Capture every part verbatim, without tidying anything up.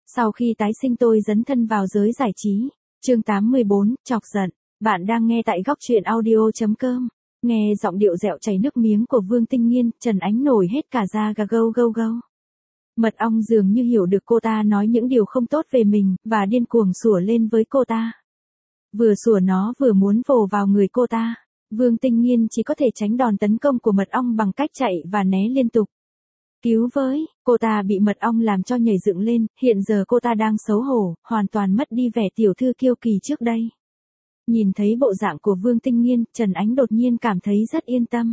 Sau khi tái sinh tôi dấn thân vào giới giải trí. Chương tám mươi bốn, chọc giận. Bạn đang nghe tại góc truyện audio chấm com. Nghe giọng điệu dẹo chảy nước miếng của Vương Tinh Nghiên, Trần Ánh nổi hết cả da gà gâu gâu gâu. Mật ong dường như hiểu được cô ta nói những điều không tốt về mình, và điên cuồng sủa lên với cô ta. Vừa sủa nó vừa muốn vồ vào người cô ta. Vương Tinh Nghiên chỉ có thể tránh đòn tấn công của mật ong bằng cách chạy và né liên tục. Cứu với, cô ta bị mật ong làm cho nhảy dựng lên, hiện giờ cô ta đang xấu hổ, hoàn toàn mất đi vẻ tiểu thư kiêu kỳ trước đây. Nhìn thấy bộ dạng của Vương Tinh Nghiên, Trần Ánh đột nhiên cảm thấy rất yên tâm.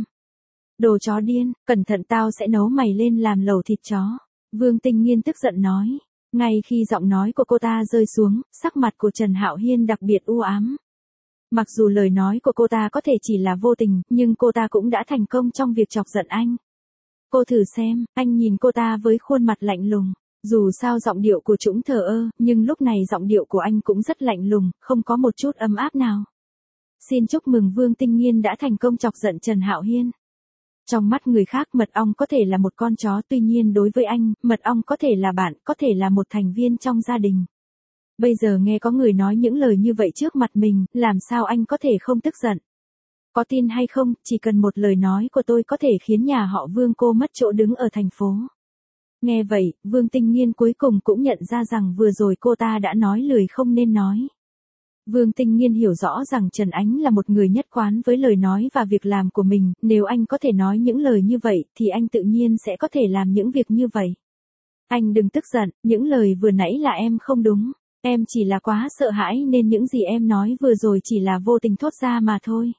Đồ chó điên, cẩn thận tao sẽ nấu mày lên làm lẩu thịt chó. Vương Tinh Nghiên tức giận nói. Ngay khi giọng nói của cô ta rơi xuống, sắc mặt của Trần Hạo Hiên đặc biệt u ám. Mặc dù lời nói của cô ta có thể chỉ là vô tình, nhưng cô ta cũng đã thành công trong việc chọc giận anh. Cô thử xem, anh nhìn cô ta với khuôn mặt lạnh lùng. Dù sao giọng điệu của chúng thờ ơ, nhưng lúc này giọng điệu của anh cũng rất lạnh lùng, không có một chút ấm áp nào. Xin chúc mừng Vương Tinh Nghiên đã thành công chọc giận Trần Hạo Hiên. Trong mắt người khác mật ong có thể là một con chó, tuy nhiên đối với anh, mật ong có thể là bạn, có thể là một thành viên trong gia đình. Bây giờ nghe có người nói những lời như vậy trước mặt mình, làm sao anh có thể không tức giận? Có tin hay không, chỉ cần một lời nói của tôi có thể khiến nhà họ Vương cô mất chỗ đứng ở thành phố. Nghe vậy, Vương Tinh Nghiên cuối cùng cũng nhận ra rằng vừa rồi cô ta đã nói lời không nên nói. Vương Tinh Nghiên hiểu rõ rằng Trần Ánh là một người nhất quán với lời nói và việc làm của mình, nếu anh có thể nói những lời như vậy, thì anh tự nhiên sẽ có thể làm những việc như vậy. Anh đừng tức giận, những lời vừa nãy là em không đúng, em chỉ là quá sợ hãi nên những gì em nói vừa rồi chỉ là vô tình thốt ra mà thôi.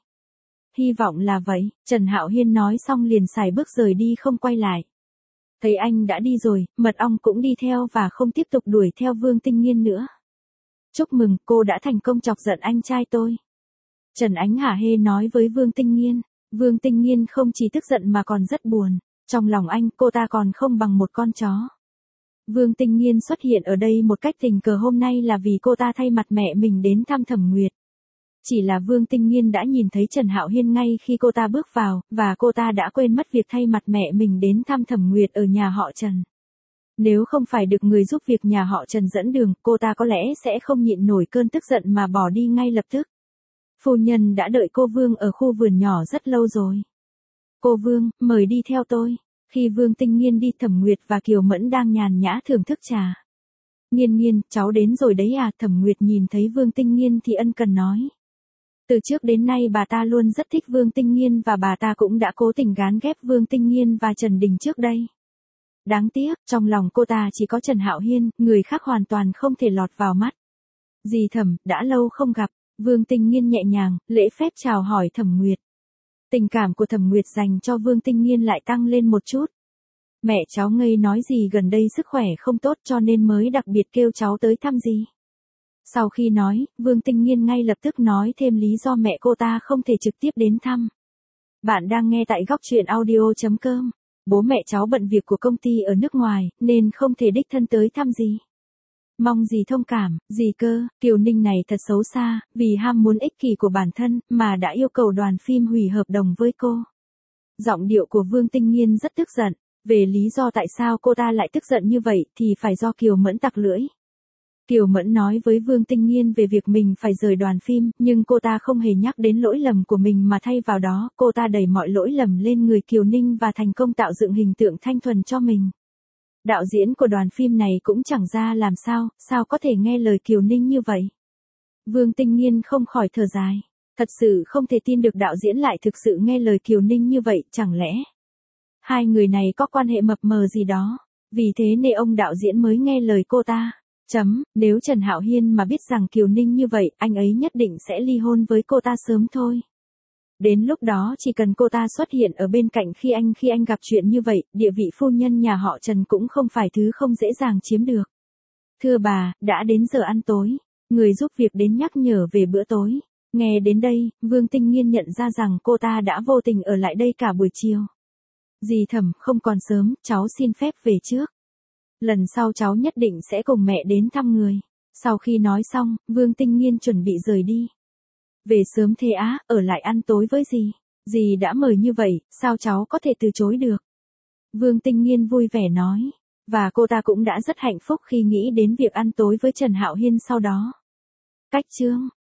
Hy vọng là vậy, Trần Hạo Hiên nói xong liền xài bước rời đi không quay lại. Thấy anh đã đi rồi, mật ong cũng đi theo và không tiếp tục đuổi theo Vương Tinh Nghiên nữa. Chúc mừng, cô đã thành công chọc giận anh trai tôi. Trần Ánh hả hê nói với Vương Tinh Nghiên. Vương Tinh Nghiên không chỉ tức giận mà còn rất buồn. Trong lòng anh, cô ta còn không bằng một con chó. Vương Tinh Nghiên xuất hiện ở đây một cách tình cờ hôm nay là vì cô ta thay mặt mẹ mình đến thăm Thẩm Nguyệt. Chỉ là Vương Tinh Nghiên đã nhìn thấy Trần Hạo Hiên ngay khi cô ta bước vào, và cô ta đã quên mất việc thay mặt mẹ mình đến thăm Thẩm Nguyệt ở nhà họ Trần. Nếu không phải được người giúp việc nhà họ Trần dẫn đường, cô ta có lẽ sẽ không nhịn nổi cơn tức giận mà bỏ đi ngay lập tức. Phu nhân đã đợi cô Vương ở khu vườn nhỏ rất lâu rồi. Cô Vương, mời đi theo tôi. Khi Vương Tinh Nghiên đi, Thẩm Nguyệt và Kiều Mẫn đang nhàn nhã thưởng thức trà. Nghiên Nghiên, cháu đến rồi đấy à? Thẩm Nguyệt nhìn thấy Vương Tinh Nghiên thì ân cần nói. Từ trước đến nay bà ta luôn rất thích Vương Tinh Nghiên và bà ta cũng đã cố tình gán ghép Vương Tinh Nghiên và Trần Đình trước đây. Đáng tiếc, trong lòng cô ta chỉ có Trần Hạo Hiên, người khác hoàn toàn không thể lọt vào mắt. Dì Thẩm, đã lâu không gặp. Vương Tinh Nghiên nhẹ nhàng, lễ phép chào hỏi Thẩm Nguyệt. Tình cảm của Thẩm Nguyệt dành cho Vương Tinh Nghiên lại tăng lên một chút. Mẹ cháu ngây nói gì gần đây sức khỏe không tốt cho nên mới đặc biệt kêu cháu tới thăm dì. Sau khi nói, Vương Tinh Nghiên ngay lập tức nói thêm lý do mẹ cô ta không thể trực tiếp đến thăm. Bạn đang nghe tại góc truyện audio chấm com. Bố mẹ cháu bận việc của công ty ở nước ngoài, nên không thể đích thân tới thăm dì. Mong dì thông cảm, dì cơ, Kiều Ninh này thật xấu xa, vì ham muốn ích kỷ của bản thân, mà đã yêu cầu đoàn phim hủy hợp đồng với cô. Giọng điệu của Vương Tinh Nghiên rất tức giận, về lý do tại sao cô ta lại tức giận như vậy thì phải do Kiều Mẫn tặc lưỡi. Kiều Mẫn nói với Vương Tinh Nghiên về việc mình phải rời đoàn phim, nhưng cô ta không hề nhắc đến lỗi lầm của mình mà thay vào đó, cô ta đẩy mọi lỗi lầm lên người Kiều Ninh và thành công tạo dựng hình tượng thanh thuần cho mình. Đạo diễn của đoàn phim này cũng chẳng ra làm sao, sao có thể nghe lời Kiều Ninh như vậy. Vương Tinh Nghiên không khỏi thở dài, thật sự không thể tin được đạo diễn lại thực sự nghe lời Kiều Ninh như vậy, chẳng lẽ hai người này có quan hệ mập mờ gì đó, vì thế nên ông đạo diễn mới nghe lời cô ta. Chấm, nếu Trần Hạo Hiên mà biết rằng Kiều Ninh như vậy, anh ấy nhất định sẽ ly hôn với cô ta sớm thôi. Đến lúc đó chỉ cần cô ta xuất hiện ở bên cạnh khi anh khi anh gặp chuyện như vậy, địa vị phu nhân nhà họ Trần cũng không phải thứ không dễ dàng chiếm được. Thưa bà, đã đến giờ ăn tối, người giúp việc đến nhắc nhở về bữa tối. Nghe đến đây, Vương Tinh Nghiên nhận ra rằng cô ta đã vô tình ở lại đây cả buổi chiều. Dì Thẩm, không còn sớm, cháu xin phép về trước. Lần sau cháu nhất định sẽ cùng mẹ đến thăm người. Sau khi nói xong, Vương Tinh Nghiên chuẩn bị rời đi. Về sớm thế á, ở lại ăn tối với dì. Dì đã mời như vậy, sao cháu có thể từ chối được? Vương Tinh Nghiên vui vẻ nói. Và cô ta cũng đã rất hạnh phúc khi nghĩ đến việc ăn tối với Trần Hạo Hiên sau đó. Cách chương